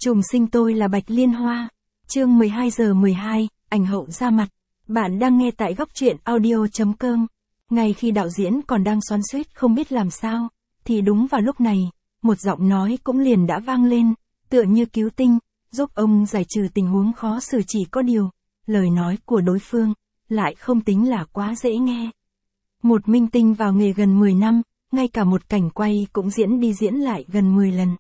Trùng sinh tôi là Bạch Liên Hoa. Chương 12:12, ảnh hậu ra mặt. Bạn đang nghe tại góc truyện audio.com. Ngay khi đạo diễn còn đang xoắn xuýt không biết làm sao, thì đúng vào lúc này, một giọng nói cũng liền đã vang lên, tựa như cứu tinh, giúp ông giải trừ tình huống khó xử. Chỉ có điều, lời nói của đối phương lại không tính là quá dễ nghe. Một minh tinh vào nghề gần 10 năm, ngay cả một cảnh quay cũng diễn đi diễn lại gần 10 lần.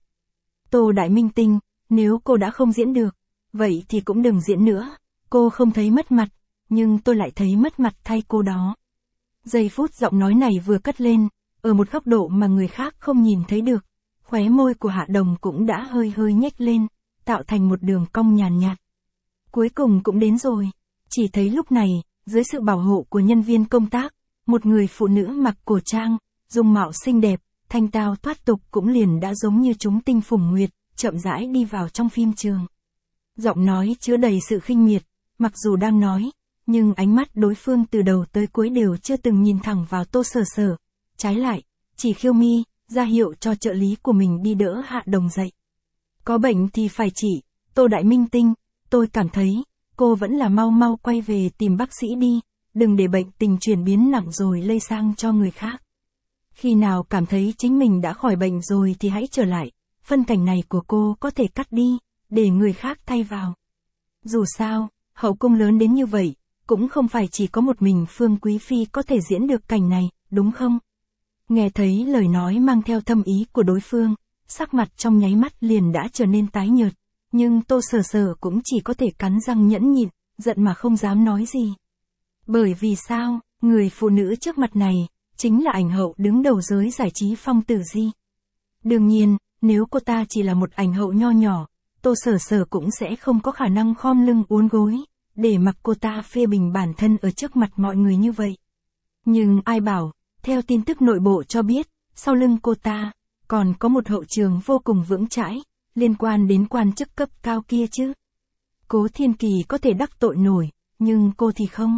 Tô Đại Minh Tinh, nếu cô đã không diễn được, vậy thì cũng đừng diễn nữa. Cô không thấy mất mặt, nhưng tôi lại thấy mất mặt thay cô đó. Giây phút giọng nói này vừa cất lên, ở một góc độ mà người khác không nhìn thấy được, khóe môi của Hạ Đồng cũng đã hơi hơi nhếch lên, tạo thành một đường cong nhàn nhạt. Cuối cùng cũng đến rồi. Chỉ thấy lúc này, dưới sự bảo hộ của nhân viên công tác, một người phụ nữ mặc cổ trang, dung mạo xinh đẹp, thanh tao thoát tục cũng liền đã giống như chúng tinh phùng nguyệt, chậm rãi đi vào trong phim trường. Giọng nói chứa đầy sự khinh miệt, mặc dù đang nói, nhưng ánh mắt đối phương từ đầu tới cuối đều chưa từng nhìn thẳng vào Tô Sở Sở. Trái lại, chỉ khiêu mi, ra hiệu cho trợ lý của mình đi đỡ Hạ Đồng dậy. Có bệnh thì phải trị, Tô Đại Minh Tinh, tôi cảm thấy, cô vẫn là mau mau quay về tìm bác sĩ đi, đừng để bệnh tình chuyển biến nặng rồi lây sang cho người khác. Khi nào cảm thấy chính mình đã khỏi bệnh rồi thì hãy trở lại, phân cảnh này của cô có thể cắt đi, để người khác thay vào. Dù sao, hậu cung lớn đến như vậy, cũng không phải chỉ có một mình Phương Quý Phi có thể diễn được cảnh này, đúng không? Nghe thấy lời nói mang theo thâm ý của đối phương, sắc mặt trong nháy mắt liền đã trở nên tái nhợt, nhưng Tô Sở Sở cũng chỉ có thể cắn răng nhẫn nhịn, giận mà không dám nói gì. Bởi vì sao, người phụ nữ trước mặt này, chính là ảnh hậu đứng đầu giới giải trí Phong Tử Di. Đương nhiên, nếu cô ta chỉ là một ảnh hậu nho nhỏ, Tô Sở Sở cũng sẽ không có khả năng khom lưng uốn gối, để mặc cô ta phê bình bản thân ở trước mặt mọi người như vậy. Nhưng ai bảo, theo tin tức nội bộ cho biết, sau lưng cô ta, còn có một hậu trường vô cùng vững chãi, liên quan đến quan chức cấp cao kia chứ. Cố Thiên Kỳ có thể đắc tội nổi, nhưng cô thì không.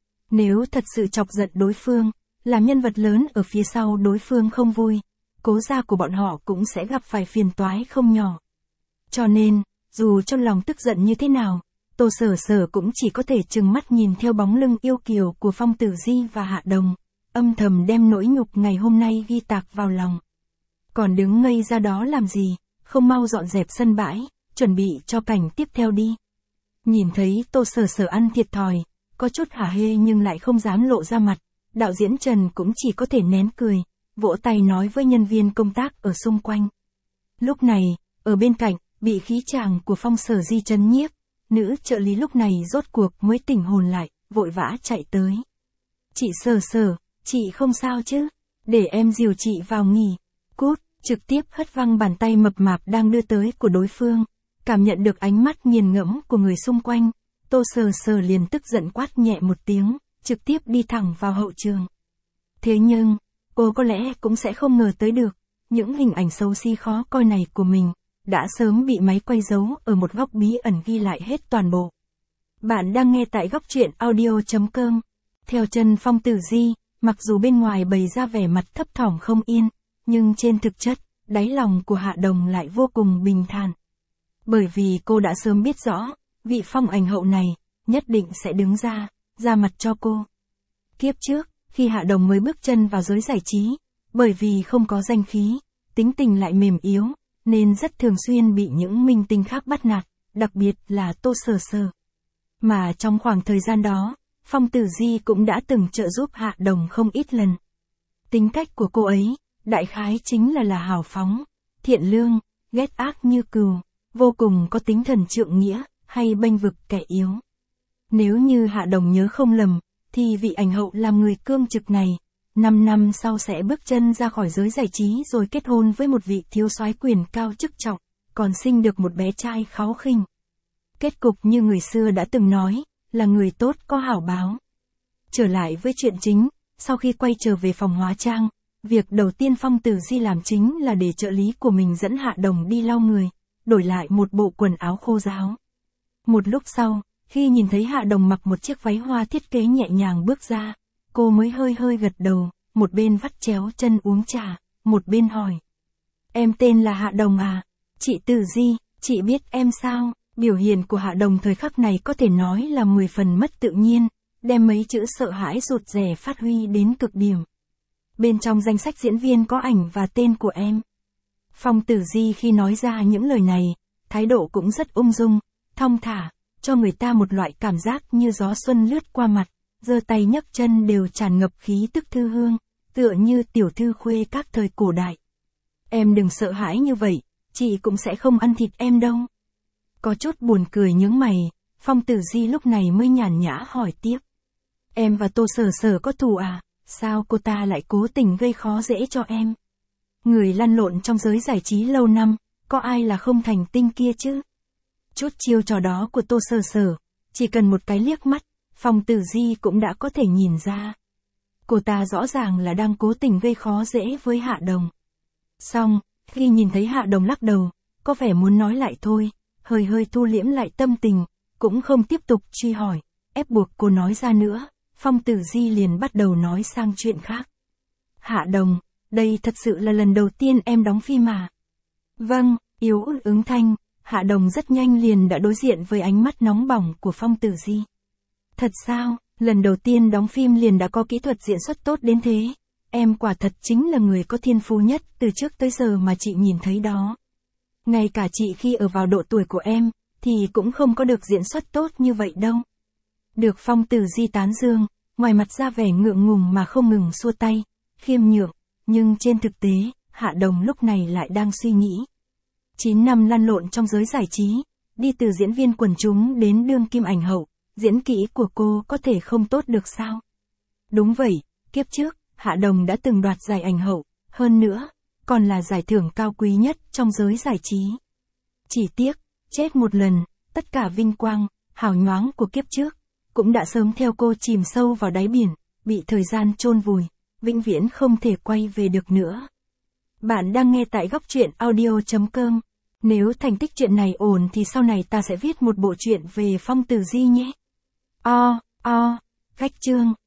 Nếu thật sự chọc giận đối phương, làm nhân vật lớn ở phía sau đối phương không vui, Cố gia của bọn họ cũng sẽ gặp phải phiền toái không nhỏ. Cho nên, dù trong lòng tức giận như thế nào, Tô Sở Sở cũng chỉ có thể trừng mắt nhìn theo bóng lưng yêu kiều của Phong Tử Di và Hạ Đồng, âm thầm đem nỗi nhục ngày hôm nay ghi tạc vào lòng. Còn đứng ngây ra đó làm gì, không mau dọn dẹp sân bãi, chuẩn bị cho cảnh tiếp theo đi. Nhìn thấy Tô Sở Sở ăn thiệt thòi, có chút hả hê nhưng lại không dám lộ ra mặt, đạo diễn Trần cũng chỉ có thể nén cười, vỗ tay nói với nhân viên công tác ở xung quanh. Lúc này, ở bên cạnh, bị khí chàng của Phong Sở Di trấn nhiếp, nữ trợ lý lúc này rốt cuộc mới tỉnh hồn lại, vội vã chạy tới. Chị Sở Sở, chị không sao chứ? Để em dìu chị vào nghỉ. Cút, trực tiếp hất văng bàn tay mập mạp đang đưa tới của đối phương. Cảm nhận được ánh mắt nghiền ngẫm của người xung quanh, Tô Sở Sở liền tức giận quát nhẹ một tiếng, trực tiếp đi thẳng vào hậu trường. Thế nhưng, cô có lẽ cũng sẽ không ngờ tới được, những hình ảnh xấu xí khó coi này của mình, đã sớm bị máy quay giấu ở một góc bí ẩn ghi lại hết toàn bộ. Bạn đang nghe tại góc truyện audio.com. Theo chân Phong Tử Di, mặc dù bên ngoài bày ra vẻ mặt thấp thỏm không yên, nhưng trên thực chất, đáy lòng của Hạ Đồng lại vô cùng bình thản. Bởi vì cô đã sớm biết rõ, vị Phong ảnh hậu này, nhất định sẽ đứng ra mặt cho cô. Kiếp trước, khi Hạ Đồng mới bước chân vào giới giải trí, bởi vì không có danh khí, tính tình lại mềm yếu, nên rất thường xuyên bị những minh tinh khác bắt nạt, đặc biệt là Tô Sở Sở. Mà trong khoảng thời gian đó, Phong Tử Di cũng đã từng trợ giúp Hạ Đồng không ít lần. Tính cách của cô ấy, đại khái chính là hào phóng, thiện lương, ghét ác như cừu, vô cùng có tính thần trượng nghĩa, hay bênh vực kẻ yếu. Nếu như Hạ Đồng nhớ không lầm, thì vị ảnh hậu làm người cương trực này, 5 năm sau sẽ bước chân ra khỏi giới giải trí rồi kết hôn với một vị thiếu soái quyền cao chức trọng, còn sinh được một bé trai kháu khỉnh. Kết cục như người xưa đã từng nói, là người tốt có hảo báo. Trở lại với chuyện chính, sau khi quay trở về phòng hóa trang, việc đầu tiên Phong Tử Di làm chính là để trợ lý của mình dẫn Hạ Đồng đi lau người, đổi lại một bộ quần áo khô ráo. Một lúc sau, khi nhìn thấy Hạ Đồng mặc một chiếc váy hoa thiết kế nhẹ nhàng bước ra, cô mới hơi hơi gật đầu, một bên vắt chéo chân uống trà, một bên hỏi. Em tên là Hạ Đồng à? Chị Tử Di, Chị biết em sao, biểu hiện của Hạ Đồng thời khắc này có thể nói là 10 phần mất tự nhiên, đem mấy chữ sợ hãi rụt rè phát huy đến cực điểm. Bên trong danh sách diễn viên có ảnh và tên của em. Phong Tử Di khi nói ra những lời này, thái độ cũng rất ung dung, thong thả, cho người ta một loại cảm giác như gió xuân lướt qua mặt, giơ tay nhấc chân đều tràn ngập khí tức thư hương, tựa như tiểu thư khuê các thời cổ đại. Em đừng sợ hãi như vậy, chị cũng sẽ không ăn thịt em đâu. Có chút buồn cười nhướng mày, Phong Tử Di lúc này mới nhàn nhã hỏi tiếp. Em và Tô Sở Sở có thù à, sao cô ta lại cố tình gây khó dễ cho em? Người lăn lộn trong giới giải trí lâu năm, có ai là không thành tinh kia chứ? Chút chiêu trò đó của Tô Sở Sở, chỉ cần một cái liếc mắt, Phong Tử Di cũng đã có thể nhìn ra. Cô ta rõ ràng là đang cố tình gây khó dễ với Hạ Đồng. Xong, khi nhìn thấy Hạ Đồng lắc đầu, có vẻ muốn nói lại thôi, hơi thu liễm lại tâm tình, cũng không tiếp tục truy hỏi, ép buộc cô nói ra nữa, Phong Tử Di liền bắt đầu nói sang chuyện khác. Hạ Đồng, đây thật sự là lần đầu tiên em đóng phim mà. Vâng, yếu ớt ứng thanh, Hạ Đồng rất nhanh liền đã đối diện với ánh mắt nóng bỏng của Phong Tử Di. Thật sao, lần đầu tiên đóng phim liền đã có kỹ thuật diễn xuất tốt đến thế. Em quả thật chính là người có thiên phú nhất từ trước tới giờ mà chị nhìn thấy đó. Ngay cả chị khi ở vào độ tuổi của em, thì cũng không có được diễn xuất tốt như vậy đâu. Được Phong Tử Di tán dương, ngoài mặt ra vẻ ngượng ngùng mà không ngừng xua tay, khiêm nhượng, nhưng trên thực tế, Hạ Đồng lúc này lại đang suy nghĩ. 9 năm lăn lộn trong giới giải trí, đi từ diễn viên quần chúng đến đương kim ảnh hậu, diễn kỹ của cô có thể không tốt được sao? Đúng vậy, kiếp trước, Hạ Đồng đã từng đoạt giải ảnh hậu, hơn nữa, còn là giải thưởng cao quý nhất trong giới giải trí. Chỉ tiếc, chết một lần, tất cả vinh quang, hào nhoáng của kiếp trước, cũng đã sớm theo cô chìm sâu vào đáy biển, bị thời gian chôn vùi, vĩnh viễn không thể quay về được nữa. Bạn đang nghe tại góc truyện audio.com. Nếu thành tích chuyện này ổn thì sau này ta sẽ viết một bộ truyện về Phong Tử Di nhé. Khách chương.